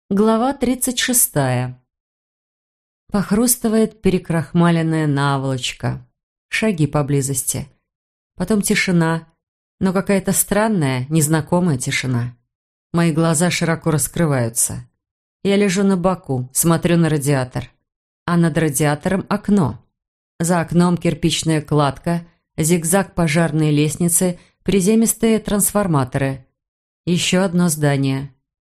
Глава 36. Похрустывает перекрахмаленная наволочка. Шаги поблизости. Потом тишина, но какая-то странная, незнакомая тишина. Мои глаза широко раскрываются. Я лежу на боку, смотрю на радиатор. А над радиатором окно. За окном кирпичная кладка, зигзаг пожарной лестницы, приземистые трансформаторы. Еще одно здание.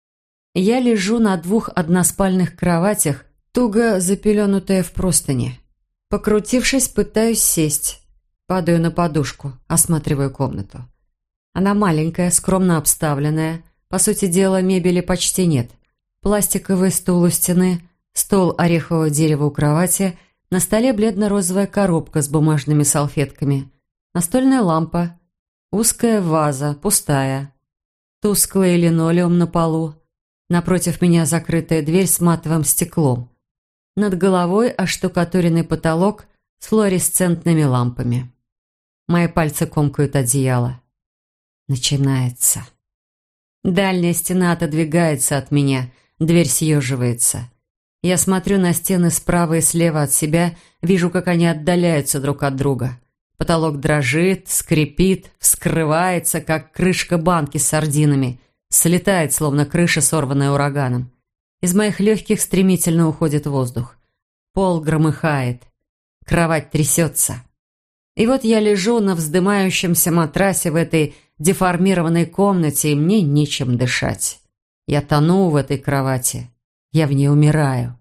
Я лежу на 2 односпальных кроватях, туго запеленутая в простыни. Покрутившись, пытаюсь сесть. Падаю на подушку, осматриваю комнату. Она маленькая, скромно обставленная. По сути дела, мебели почти нет. Пластиковый стул у стены, стол орехового дерева у кровати, на столе бледно-розовая коробка с бумажными салфетками, настольная лампа, узкая ваза, пустая, тусклый линолеум на полу. Напротив меня закрытая дверь с матовым стеклом. Над головой оштукатуренный потолок с флуоресцентными лампами. Мои пальцы комкают одеяло. Начинается. Дальняя стена отодвигается от меня, дверь съеживается. Я смотрю на стены справа и слева от себя, вижу, как они отдаляются друг от друга. Потолок дрожит, скрипит, вскрывается, как крышка банки с сардинами. Слетает, словно крыша, сорванная ураганом. Из моих легких стремительно уходит воздух. Пол громыхает. Кровать трясется. И вот я лежу на вздымающемся матрасе в этой деформированной комнате, и мне нечем дышать. Я тону в этой кровати. Я в ней умираю.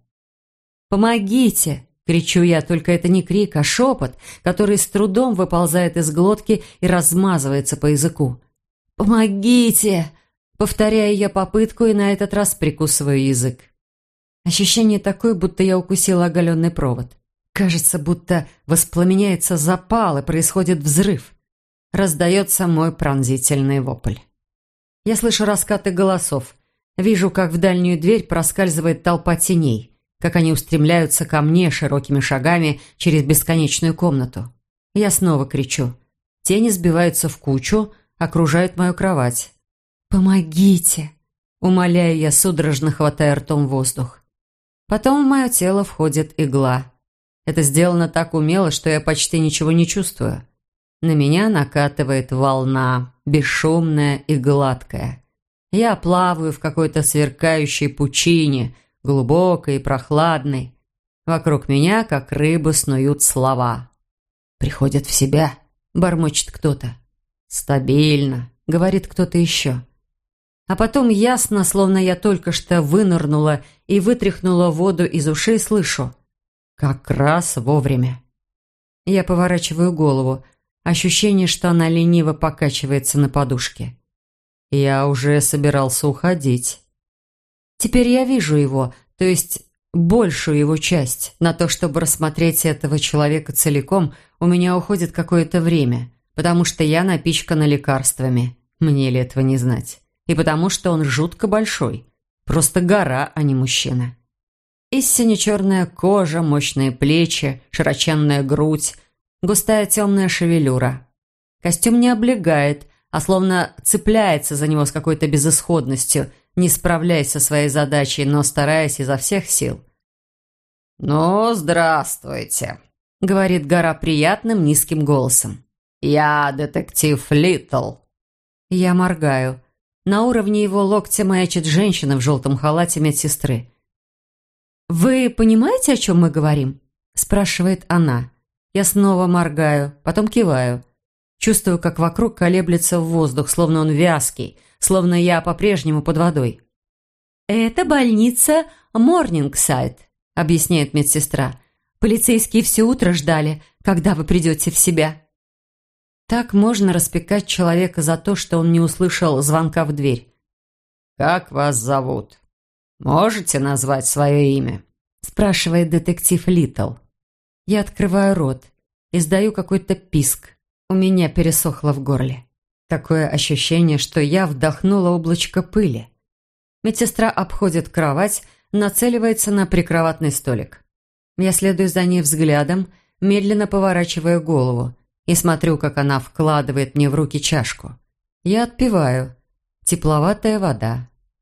«Помогите!» — кричу я, только это не крик, а шепот, который с трудом выползает из глотки и размазывается по языку. «Помогите!» Повторяю я попытку и на этот раз прикусываю язык. Ощущение такое, будто я укусила оголенный провод. Кажется, будто воспламеняется запал и происходит взрыв. Раздается мой пронзительный вопль. Я слышу раскаты голосов. Вижу, как в дальнюю дверь проскальзывает толпа теней, как они устремляются ко мне широкими шагами через бесконечную комнату. Я снова кричу. Тени сбиваются в кучу, окружают мою кровать. «Помогите!» — умоляю я, судорожно хватая ртом воздух. Потом в мое тело входит игла. Это сделано так умело, что я почти ничего не чувствую. На меня накатывает волна, бесшумная и гладкая. Я плаваю в какой-то сверкающей пучине, глубокой и прохладной. Вокруг меня, как рыбы, снуют слова. «Приходят в себя», — бормочет кто-то. «Стабильно», — говорит кто-то еще. А потом ясно, словно я только что вынырнула и вытряхнула воду из ушей, слышу. Как раз вовремя. Я поворачиваю голову. Ощущение, что она лениво покачивается на подушке. Я уже собирался уходить. Теперь я вижу его, то есть большую его часть. На то, чтобы рассмотреть этого человека целиком, у меня уходит какое-то время, потому что я напичкана лекарствами. Мне ли этого не знать? И потому что он жутко большой. Просто гора, а не мужчина. Истинно черная кожа, мощные плечи, широченная грудь, густая темная шевелюра. Костюм не облегает, а словно цепляется за него с какой-то безысходностью, не справляясь со своей задачей, но стараясь изо всех сил. «Ну, здравствуйте», — говорит гора приятным низким голосом. «Я детектив Литтл». Я моргаю. На уровне его локтя маячит женщина в желтом халате медсестры. «Вы понимаете, о чем мы говорим?» – спрашивает она. Я снова моргаю, потом киваю. Чувствую, как вокруг колеблется воздух, словно он вязкий, словно я по-прежнему под водой. «Это больница Морнингсайд», – объясняет медсестра. «Полицейские все утро ждали, когда вы придете в себя». Так можно распекать человека за то, что он не услышал звонка в дверь. «Как вас зовут? Можете назвать свое имя?» спрашивает детектив Литтл. Я открываю рот, издаю какой-то писк. У меня пересохло в горле. Такое ощущение, что я вдохнула облачко пыли. Медсестра обходит кровать, нацеливается на прикроватный столик. Я следую за ней взглядом, медленно поворачивая голову, и смотрю, как она вкладывает мне в руки чашку. Я отпиваю. Тепловатая вода.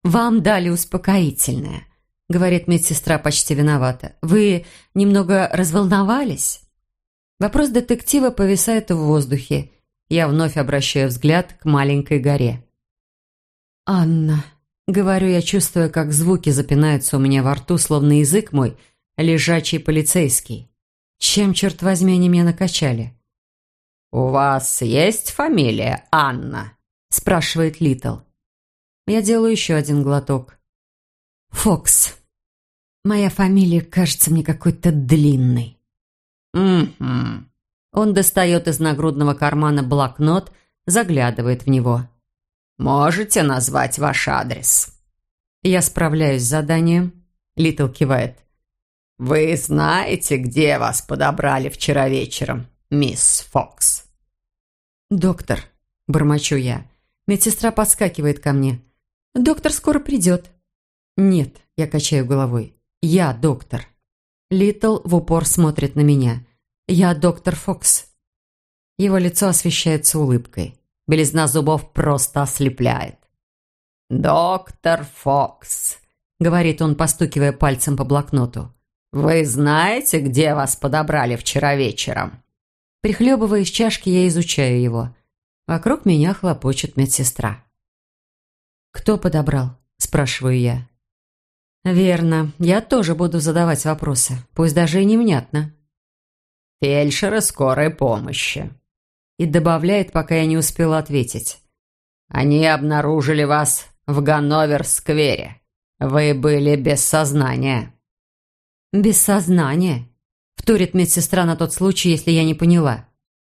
«Вам дали успокоительное», — говорит медсестра почти виновата. «Вы немного разволновались?» Вопрос детектива повисает в воздухе. Я вновь обращаю взгляд к маленькой горе. «Анна», — говорю я, чувствуя, как звуки запинаются у меня во рту, словно язык мой лежачий полицейский. Чем, черт возьми, они меня накачали? «У вас есть фамилия Анна?» – спрашивает Литл. Я делаю еще один глоток. «Фокс. Моя фамилия кажется мне какой-то длинной». «Угу». Он достает из нагрудного кармана блокнот, заглядывает в него. «Можете назвать ваш адрес?» Я справляюсь с заданием. Литл кивает. «Вы знаете, где вас подобрали вчера вечером, мисс Фокс?» «Доктор», – бормочу я. Медсестра подскакивает ко мне. «Доктор скоро придет». «Нет», – я качаю головой. «Я доктор». Литл в упор смотрит на меня. «Я доктор Фокс». Его лицо освещается улыбкой. Белизна зубов просто ослепляет. «Доктор Фокс», — говорит он, постукивая пальцем по блокноту. «Вы знаете, где вас подобрали вчера вечером?» Прихлебывая из чашки, я изучаю его. Вокруг меня хлопочет медсестра. «Кто подобрал?» – спрашиваю я. «Верно. Я тоже буду задавать вопросы, пусть даже и невнятно». «Фельдшеры скорой помощи». И добавляет, пока я не успела ответить. «Они обнаружили вас в Ганновер-сквере. Вы были без сознания». «Без сознания?» – вторит медсестра на тот случай, если я не поняла.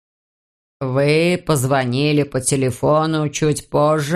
«Вы позвонили по телефону чуть позже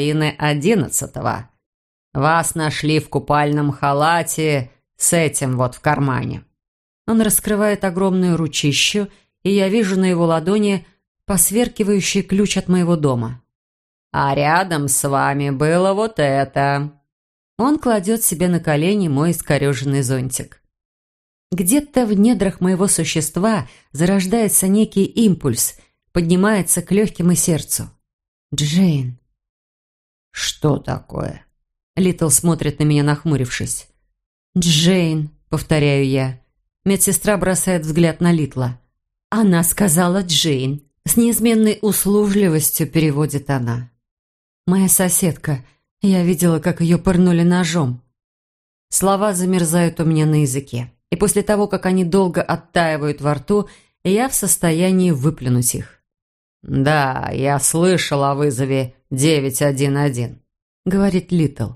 10:30. Вас нашли в купальном халате с этим вот в кармане». Он раскрывает огромную ручищу, и я вижу на его ладони посверкивающий ключ от моего дома. «А рядом с вами было вот это». Он кладет себе на колени мой искореженный зонтик. Где-то в недрах моего существа зарождается некий импульс, поднимается к легким и сердцу. «Джейн». «Что такое?» Литл смотрит на меня, нахмурившись. «Джейн», — повторяю я. Медсестра бросает взгляд на Литла. «Она сказала Джейн». С неизменной услужливостью переводит она. «Моя соседка. Я видела, как ее пырнули ножом». Слова замерзают у меня на языке. И после того, как они долго оттаивают во рту, я в состоянии выплюнуть их. «Да, я слышал о вызове 911», — говорит Литл.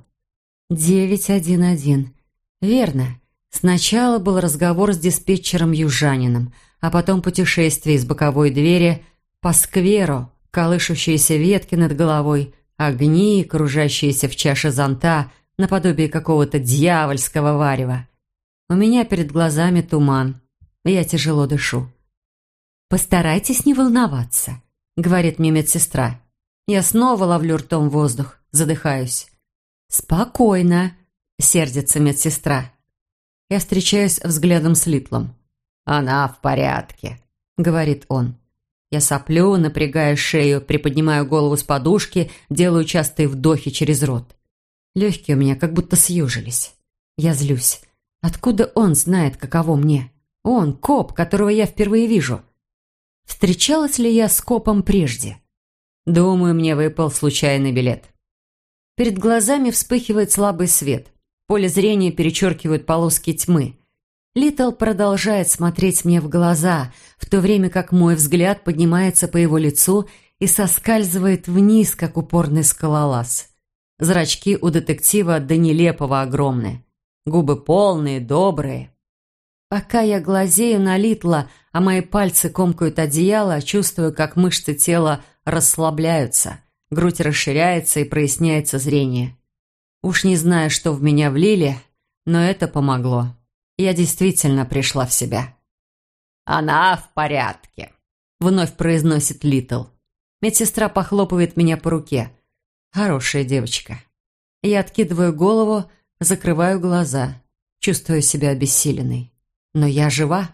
911. Верно. Сначала был разговор с диспетчером-южанином, а потом путешествие из боковой двери по скверу, колышущиеся ветки над головой, огни, кружащиеся в чаше зонта, наподобие какого-то дьявольского варева. У меня перед глазами туман. Я тяжело дышу. «Постарайтесь не волноваться», — говорит мне медсестра. Я снова ловлю ртом воздух, задыхаюсь. «Спокойно», — сердится медсестра. Я встречаюсь взглядом с Литлом. «Она в порядке», — говорит он. Я соплю, напрягая шею, приподнимаю голову с подушки, делаю частые вдохи через рот. Легкие у меня как будто съежились. Я злюсь. Откуда он знает, каково мне? Он, коп, которого я впервые вижу. Встречалась ли я с копом прежде? Думаю, мне выпал случайный билет. Перед глазами вспыхивает слабый свет. Поле зрения перечеркивают полоски тьмы. Литл продолжает смотреть мне в глаза, в то время как мой взгляд поднимается по его лицу и соскальзывает вниз, как упорный скалолаз. Зрачки у детектива до нелепого огромные. Губы полные, добрые. Пока я глазею на Литла, а мои пальцы комкают одеяло, чувствую, как мышцы тела расслабляются, грудь расширяется и проясняется зрение. Уж не знаю, что в меня влили, но это помогло. Я действительно пришла в себя. «Она в порядке», — вновь произносит Литл. Медсестра похлопывает меня по руке. Хорошая девочка. Я откидываю голову, закрываю глаза, чувствую себя обессиленной. Но я жива.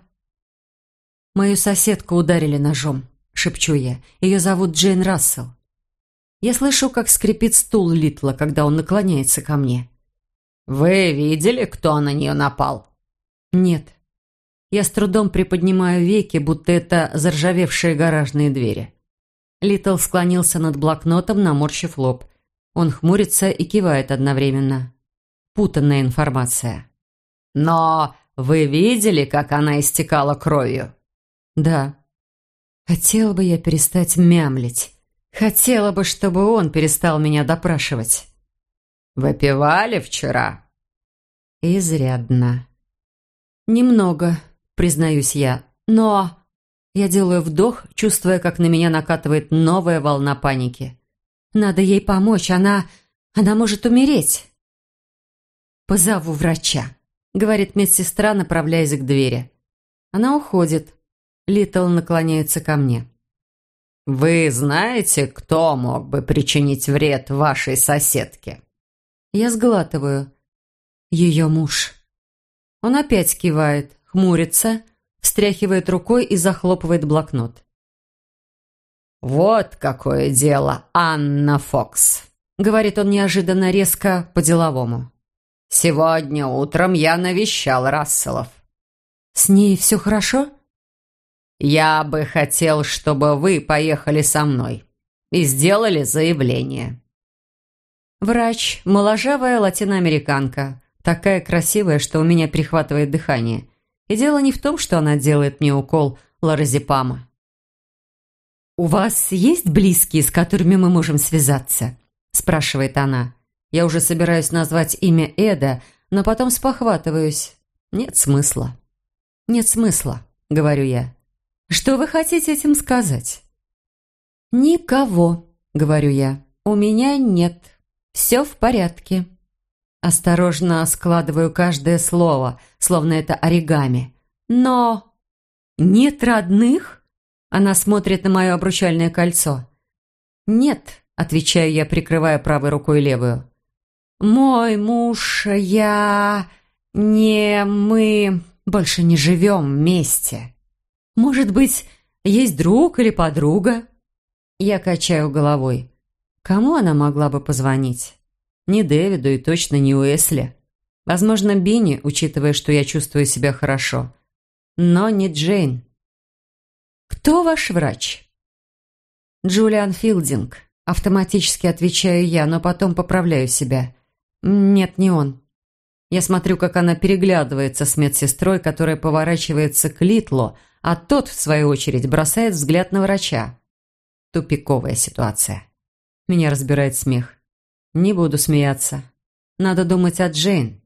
«Мою соседку ударили ножом», — шепчу я. «Ее зовут Джейн Рассел». Я слышу, как скрипит стул Литла, когда он наклоняется ко мне. «Вы видели, кто на нее напал?» «Нет». Я с трудом приподнимаю веки, будто это заржавевшие гаражные двери. Литл склонился над блокнотом, наморщив лоб. Он хмурится и кивает одновременно. Путанная информация. «Но вы видели, как она истекала кровью?» «Да». Хотела бы я перестать мямлить. Хотела бы, чтобы он перестал меня допрашивать. «Выпивали вчера?» Изрядно. Немного, признаюсь я, но... Я делаю вдох, чувствуя, как на меня накатывает новая волна паники. Надо ей помочь, она может умереть. «Позову врача», — говорит медсестра, направляясь к двери. Она уходит. Литл наклоняется ко мне. «Вы знаете, кто мог бы причинить вред вашей соседке?» Я сглатываю. Ее муж. Он опять кивает, хмурится, встряхивает рукой и захлопывает блокнот. «Вот какое дело, Анна Фокс», — говорит он неожиданно резко, по-деловому. «Сегодня утром я навещал Расселов». «С ней все хорошо?» «Я бы хотел, чтобы вы поехали со мной и сделали заявление». Врач, моложавая латиноамериканка, такая красивая, что у меня перехватывает дыхание. И дело не в том, что она делает мне укол лоразепама. «У вас есть близкие, с которыми мы можем связаться?» – спрашивает она. Я уже собираюсь назвать имя Эда, но потом спохватываюсь. Нет смысла. «Нет смысла», – говорю я. «Что вы хотите этим сказать?» «Никого», – говорю я. «У меня нет. Все в порядке». Осторожно складываю каждое слово, словно это оригами. «Но нет родных?» Она смотрит на мое обручальное кольцо. «Нет», — отвечаю я, прикрывая правой рукой левую. «Мой муж, мы больше не живем вместе. Может быть, есть друг или подруга?» Я качаю головой. Кому она могла бы позвонить? Не Дэвиду и точно не Уэсли. Возможно, Бинни, учитывая, что я чувствую себя хорошо. Но не Джейн. «Кто ваш врач?» «Джулиан Филдинг». Автоматически отвечаю я, но потом поправляю себя. «Нет, не он». Я смотрю, как она переглядывается с медсестрой, которая поворачивается к Литлу, а тот, в свою очередь, бросает взгляд на врача. Тупиковая ситуация. Меня разбирает смех. Не буду смеяться. Надо думать о Джейн.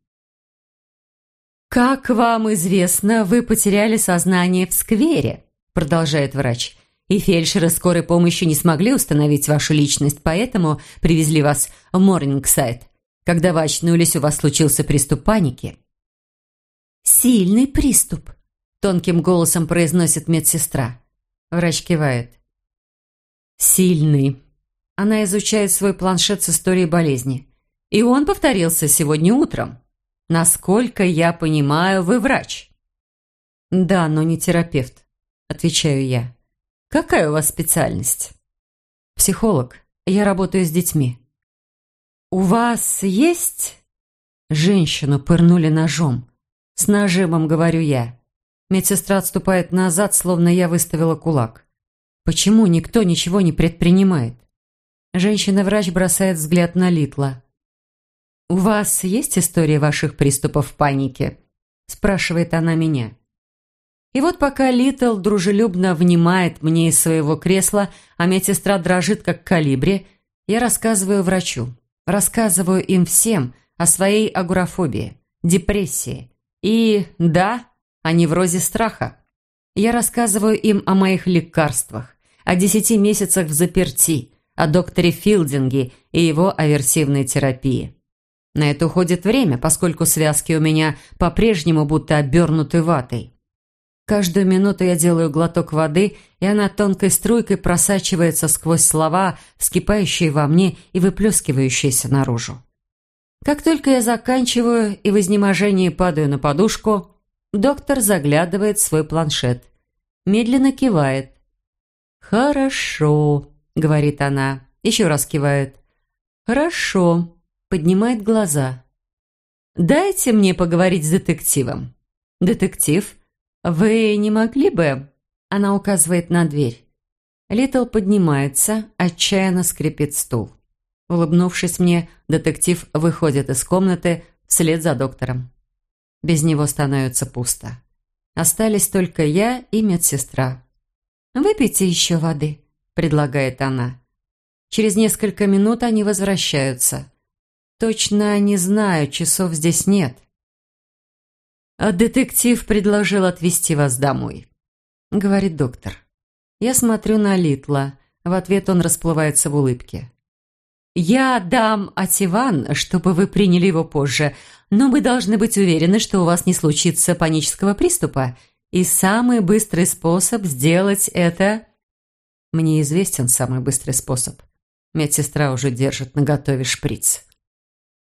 «Как вам известно, вы потеряли сознание в сквере», продолжает врач. «И фельдшеры скорой помощи не смогли установить вашу личность, поэтому привезли вас в Морнингсайд. Когда вы очнулись, у вас случился приступ паники». «Сильный приступ», тонким голосом произносит медсестра. Врач кивает. «Сильный». Она изучает свой планшет с историей болезни. «И он повторился сегодня утром. Насколько я понимаю, вы врач». «Да, но не терапевт», – отвечаю я. «Какая у вас специальность?» «Психолог. Я работаю с детьми». «У вас есть...» Женщину пырнули ножом. С нажимом говорю я. Медсестра отступает назад, словно я выставила кулак. «Почему никто ничего не предпринимает?» Женщина-врач бросает взгляд на Литла. «У вас есть история ваших приступов паники?» спрашивает она меня. И вот пока Литл дружелюбно внимает мне из своего кресла, а медсестра дрожит, как калибри, я рассказываю врачу, рассказываю им всем о своей агорафобии, депрессии и, да, о неврозе страха. Я рассказываю им о моих лекарствах, о 10 месяцах в заперти, о докторе Филдинге и его аверсивной терапии. На это уходит время, поскольку связки у меня по-прежнему будто обернуты ватой. Каждую минуту я делаю глоток воды, и она тонкой струйкой просачивается сквозь слова, вскипающие во мне и выплескивающиеся наружу. Как только я заканчиваю и в изнеможении падаю на подушку, доктор заглядывает в свой планшет. Медленно кивает. «Хорошо», — говорит она. Еще раз кивает. «Хорошо», поднимает глаза. «Дайте мне поговорить с детективом». «Детектив, вы не могли бы...» Она указывает на дверь. Литл поднимается, отчаянно скрипит стул. Улыбнувшись мне, детектив выходит из комнаты вслед за доктором. Без него становится пусто. Остались только я и медсестра. «Выпейте еще воды», – предлагает она. Через несколько минут они возвращаются. Точно не знаю, часов здесь нет. «Детектив предложил отвезти вас домой», – говорит доктор. Я смотрю на Литла. В ответ он расплывается в улыбке. «Я дам Ативан, чтобы вы приняли его позже, но мы должны быть уверены, что у вас не случится панического приступа, и самый быстрый способ сделать это...» Мне известен самый быстрый способ. Медсестра уже держит наготове шприц.